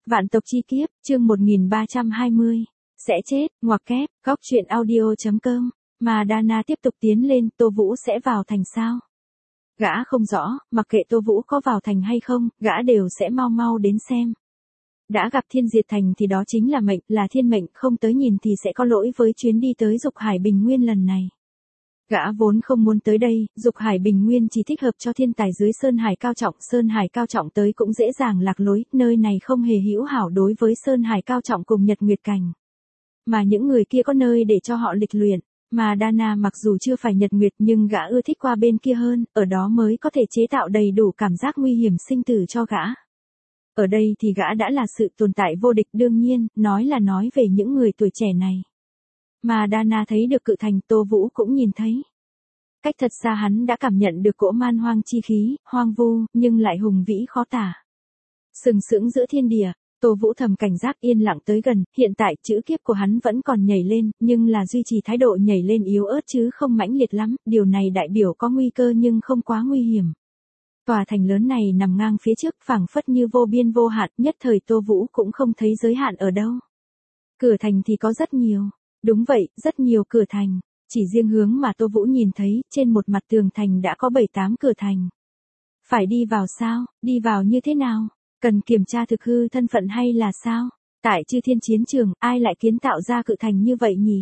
Vạn tộc chi kiếp, chương 1320. Sẽ chết, ngoặc kép, góc truyện audio.com. Mà Đana tiếp tục tiến lên, Tô Vũ sẽ vào thành sao? Gã không rõ, mặc kệ Tô Vũ có vào thành hay không, gã đều sẽ mau mau đến xem. Đã gặp thiên diệt thành thì đó chính là mệnh, là thiên mệnh, không tới nhìn thì sẽ có lỗi với chuyến đi tới Dục Hải Bình Nguyên lần này. Gã vốn không muốn tới đây, Dục Hải Bình Nguyên chỉ thích hợp cho thiên tài dưới Sơn Hải Cao Trọng tới cũng dễ dàng lạc lối, nơi này không hề hữu hảo đối với Sơn Hải Cao Trọng cùng Nhật Nguyệt Cảnh. Mà những người kia có nơi để cho họ lịch luyện, mà Đana mặc dù chưa phải Nhật Nguyệt nhưng gã ưa thích qua bên kia hơn, ở đó mới có thể chế tạo đầy đủ cảm giác nguy hiểm sinh tử cho gã. Ở đây thì gã đã là sự tồn tại vô địch, đương nhiên, nói về những người tuổi trẻ này. Mà Đana thấy được cự thành, Tô Vũ cũng nhìn thấy. Cách thật xa hắn đã cảm nhận được cỗ man hoang chi khí, hoang vu, nhưng lại hùng vĩ khó tả. Sừng sững giữa thiên địa, Tô Vũ thầm cảnh giác yên lặng tới gần, hiện tại chữ kiếp của hắn vẫn còn nhảy lên, nhưng là duy trì thái độ nhảy lên yếu ớt chứ không mãnh liệt lắm, điều này đại biểu có nguy cơ nhưng không quá nguy hiểm. Tòa thành lớn này nằm ngang phía trước, phảng phất như vô biên vô hạn, nhất thời Tô Vũ cũng không thấy giới hạn ở đâu. Cửa thành thì có rất nhiều. Đúng vậy, rất nhiều cửa thành. Chỉ riêng hướng mà Tô Vũ nhìn thấy, trên một mặt tường thành đã có 7-8 cửa thành. Phải đi vào sao? Đi vào như thế nào? Cần kiểm tra thực hư thân phận hay là sao? Tại Chư Thiên chiến trường, ai lại kiến tạo ra cự thành như vậy nhỉ?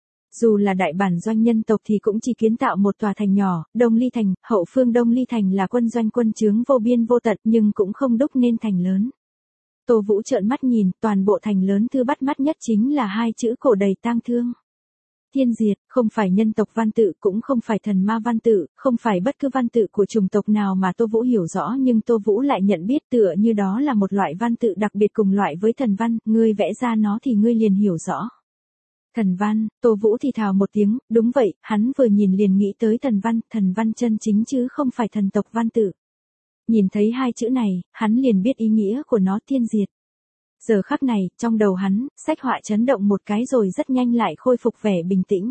Dù là đại bản doanh nhân tộc thì cũng chỉ kiến tạo một tòa thành nhỏ, Đông Ly Thành, hậu phương Đông Ly Thành là quân doanh quân trướng vô biên vô tận nhưng cũng không đúc nên thành lớn. Tô Vũ trợn mắt nhìn, toàn bộ thành lớn thứ bắt mắt nhất chính là hai chữ cổ đầy tang thương. Thiên diệt, không phải nhân tộc văn tự, cũng không phải thần ma văn tự, không phải bất cứ văn tự của chủng tộc nào mà Tô Vũ hiểu rõ, nhưng Tô Vũ lại nhận biết tựa như đó là một loại văn tự đặc biệt cùng loại với thần văn, ngươi vẽ ra nó thì ngươi liền hiểu rõ. Thần văn, Tô Vũ thì thào một tiếng, đúng vậy, hắn vừa nhìn liền nghĩ tới thần văn chân chính chứ không phải thần tộc văn tự. Nhìn thấy hai chữ này, hắn liền biết ý nghĩa của nó, thiên diệt. Giờ khắc này, trong đầu hắn, sách họa chấn động một cái rồi rất nhanh lại khôi phục vẻ bình tĩnh.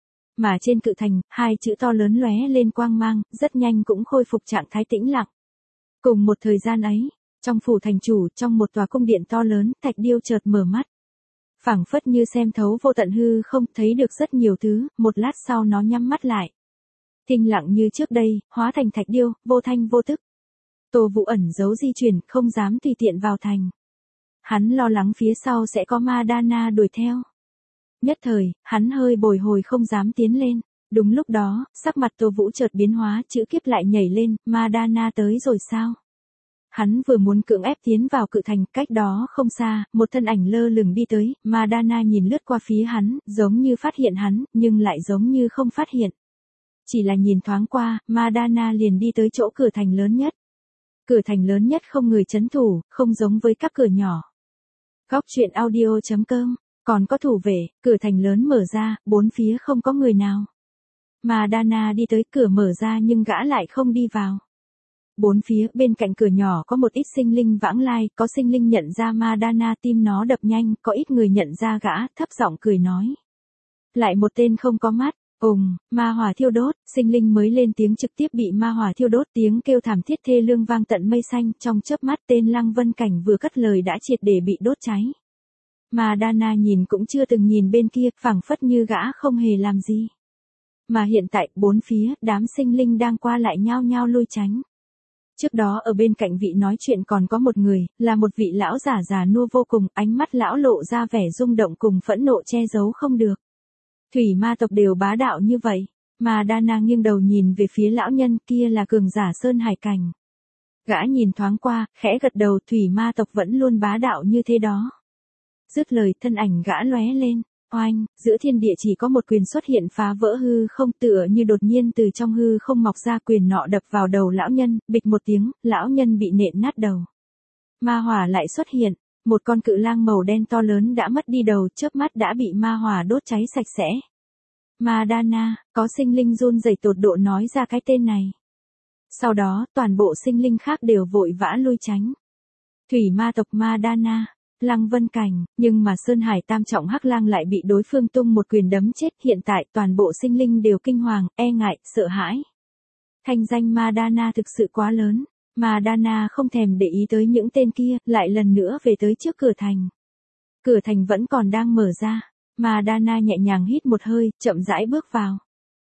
Mà trên cự thành, hai chữ to lớn lóe lên quang mang, rất nhanh cũng khôi phục trạng thái tĩnh lặng. Cùng một thời gian ấy, trong phủ thành chủ, trong một tòa cung điện to lớn, Thạch Điêu chợt mở mắt. Phảng phất như xem thấu vô tận hư không, thấy được rất nhiều thứ, một lát sau nó nhắm mắt lại. Thinh lặng như trước đây, hóa thành Thạch Điêu, vô thanh vô tức. Tô Vũ ẩn giấu di chuyển, không dám tùy tiện vào thành. Hắn lo lắng phía sau sẽ có Ma Đana đuổi theo. Nhất thời, hắn hơi bồi hồi không dám tiến lên. Đúng lúc đó, sắc mặt Tô Vũ chợt biến hóa, chữ kiếp lại nhảy lên, Ma Đana tới rồi sao? Hắn vừa muốn cưỡng ép tiến vào cự thành, cách đó không xa, một thân ảnh lơ lửng đi tới, Ma Đana nhìn lướt qua phía hắn, giống như phát hiện hắn, nhưng lại giống như không phát hiện. Chỉ là nhìn thoáng qua, Ma Đana liền đi tới chỗ cửa thành lớn nhất. Cửa thành lớn nhất không người trấn thủ, không giống với các cửa nhỏ. Góc truyện audio.com, còn có thủ vệ, cửa thành lớn mở ra, bốn phía không có người nào. Mà Đana đi tới cửa mở ra nhưng gã lại không đi vào. Bốn phía bên cạnh cửa nhỏ có một ít sinh linh vãng lai, có sinh linh nhận ra Ma Đana tim nó đập nhanh, có ít người nhận ra gã, thấp giọng cười nói. Lại một tên không có mắt. Ma hỏa thiêu đốt, sinh linh mới lên tiếng trực tiếp bị ma hỏa thiêu đốt, tiếng kêu thảm thiết thê lương vang tận mây xanh, trong chớp mắt tên Lăng Vân Cảnh vừa cất lời đã triệt để bị đốt cháy. Mà Đana nhìn cũng chưa từng nhìn bên kia, phảng phất như gã không hề làm gì. Mà hiện tại, bốn phía, đám sinh linh đang qua lại nhao nhao lui tránh. Trước đó ở bên cạnh vị nói chuyện còn có một người, là một vị lão già nua vô cùng, ánh mắt lão lộ ra vẻ rung động cùng phẫn nộ che giấu không được. Thủy ma tộc đều bá đạo như vậy, mà Đana nghiêng đầu nhìn về phía lão nhân, kia là cường giả Sơn Hải Cảnh. Gã nhìn thoáng qua, khẽ gật đầu, thủy ma tộc vẫn luôn bá đạo như thế đó. Dứt lời, thân ảnh gã lóe lên, oanh, giữa thiên địa chỉ có một quyền xuất hiện phá vỡ hư không, tựa như đột nhiên từ trong hư không mọc ra, quyền nọ đập vào đầu lão nhân, bịch một tiếng, lão nhân bị nện nát đầu. Ma hỏa lại xuất hiện. Một con cự lang màu đen to lớn đã mất đi đầu, chớp mắt đã bị ma hỏa đốt cháy sạch sẽ. Ma Đana, có sinh linh run rẩy tột độ nói ra cái tên này. Sau đó, toàn bộ sinh linh khác đều vội vã lui tránh. Thủy ma tộc Ma Đana, Lăng Vân Cảnh, nhưng mà Sơn Hải Tam Trọng Hắc Lang lại bị đối phương tung một quyền đấm chết, hiện tại toàn bộ sinh linh đều kinh hoàng, e ngại, sợ hãi. Thanh danh Ma Đana thực sự quá lớn. Madana không thèm để ý tới những tên kia, lại lần nữa về tới trước cửa thành. Cửa thành vẫn còn đang mở ra. Madana nhẹ nhàng hít một hơi, chậm rãi bước vào.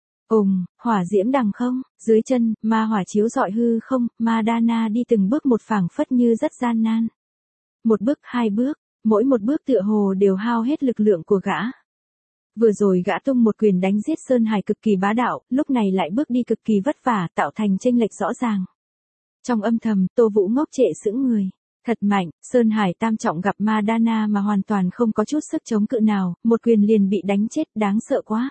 Hỏa diễm đằng không, dưới chân, ma hỏa chiếu rọi hư không, Madana đi từng bước một phảng phất như rất gian nan. Một bước, hai bước, mỗi một bước tựa hồ đều hao hết lực lượng của gã. Vừa rồi gã tung một quyền đánh giết Sơn Hải cực kỳ bá đạo, lúc này lại bước đi cực kỳ vất vả, tạo thành chênh lệch rõ ràng. Trong âm thầm, Tô Vũ ngốc trệ sững người. Thật mạnh, Sơn Hải tam trọng gặp Madana mà hoàn toàn không có chút sức chống cự nào, một quyền liền bị đánh chết, đáng sợ quá.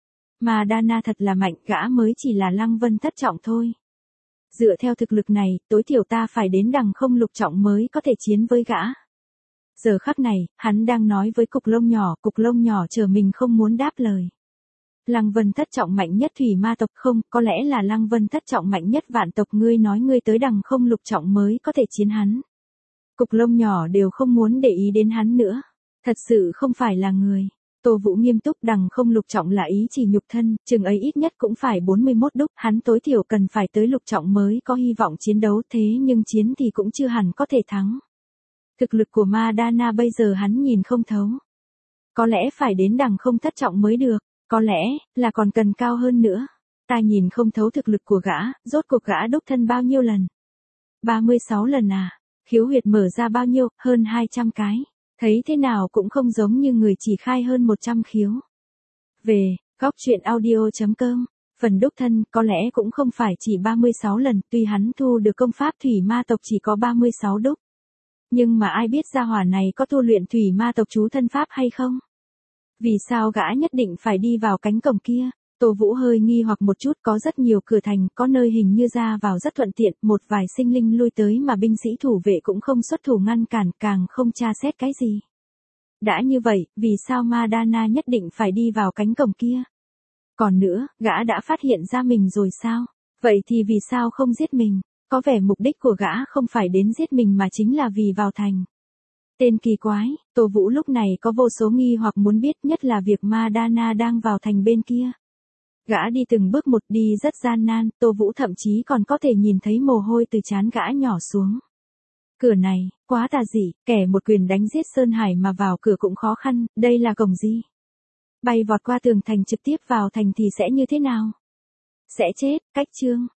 Madana thật là mạnh, gã mới chỉ là Lăng Vân thất trọng thôi. Dựa theo thực lực này, tối thiểu ta phải đến đằng không lục trọng mới có thể chiến với gã. Giờ khắc này, hắn đang nói với cục lông nhỏ chờ mình không muốn đáp lời. Lăng Vân thất trọng mạnh nhất thủy ma tộc không, có lẽ là Lăng Vân thất trọng mạnh nhất vạn tộc, ngươi nói ngươi tới đằng không lục trọng mới có thể chiến hắn. Cục lông nhỏ đều không muốn để ý đến hắn nữa. Thật sự không phải là người. Tô Vũ nghiêm túc, đằng không lục trọng là ý chỉ nhục thân, chừng ấy ít nhất cũng phải 41 đúc, hắn tối thiểu cần phải tới lục trọng mới có hy vọng chiến đấu, thế nhưng chiến thì cũng chưa hẳn có thể thắng. Thực lực của Madana bây giờ hắn nhìn không thấu. Có lẽ phải đến đằng không thất trọng mới được, có lẽ là còn cần cao hơn nữa. Ta nhìn không thấu thực lực của gã, rốt cuộc gã đúc thân bao nhiêu lần? 36 lần à? Khiếu huyệt mở ra bao nhiêu? Hơn 200 cái. Thấy thế nào cũng không giống như người chỉ khai hơn 100 khiếu. Về, góc truyện audio.com, phần đúc thân có lẽ cũng không phải chỉ 36 lần, tuy hắn thu được công pháp thủy ma tộc chỉ có 36 đúc. Nhưng mà ai biết gia hỏa này có tu luyện thủy ma tộc chú thân pháp hay không? Vì sao gã nhất định phải đi vào cánh cổng kia? Tô Vũ hơi nghi hoặc một chút, có rất nhiều cửa thành, có nơi hình như ra vào rất thuận tiện, một vài sinh linh lui tới mà binh sĩ thủ vệ cũng không xuất thủ ngăn cản, càng không tra xét cái gì. Đã như vậy, vì sao Madana nhất định phải đi vào cánh cổng kia? Còn nữa, gã đã phát hiện ra mình rồi sao? Vậy thì vì sao không giết mình? Có vẻ mục đích của gã không phải đến giết mình mà chính là vì vào thành. Tên kỳ quái, Tô Vũ lúc này có vô số nghi hoặc muốn biết, nhất là việc Madana đang vào thành bên kia. Gã đi từng bước một, đi rất gian nan, Tô Vũ thậm chí còn có thể nhìn thấy mồ hôi từ trán gã nhỏ xuống. Cửa này, quá tà dị, kẻ một quyền đánh giết Sơn Hải mà vào cửa cũng khó khăn, đây là cổng gì? Bay vọt qua tường thành trực tiếp vào thành thì sẽ như thế nào? Sẽ chết, cách chương.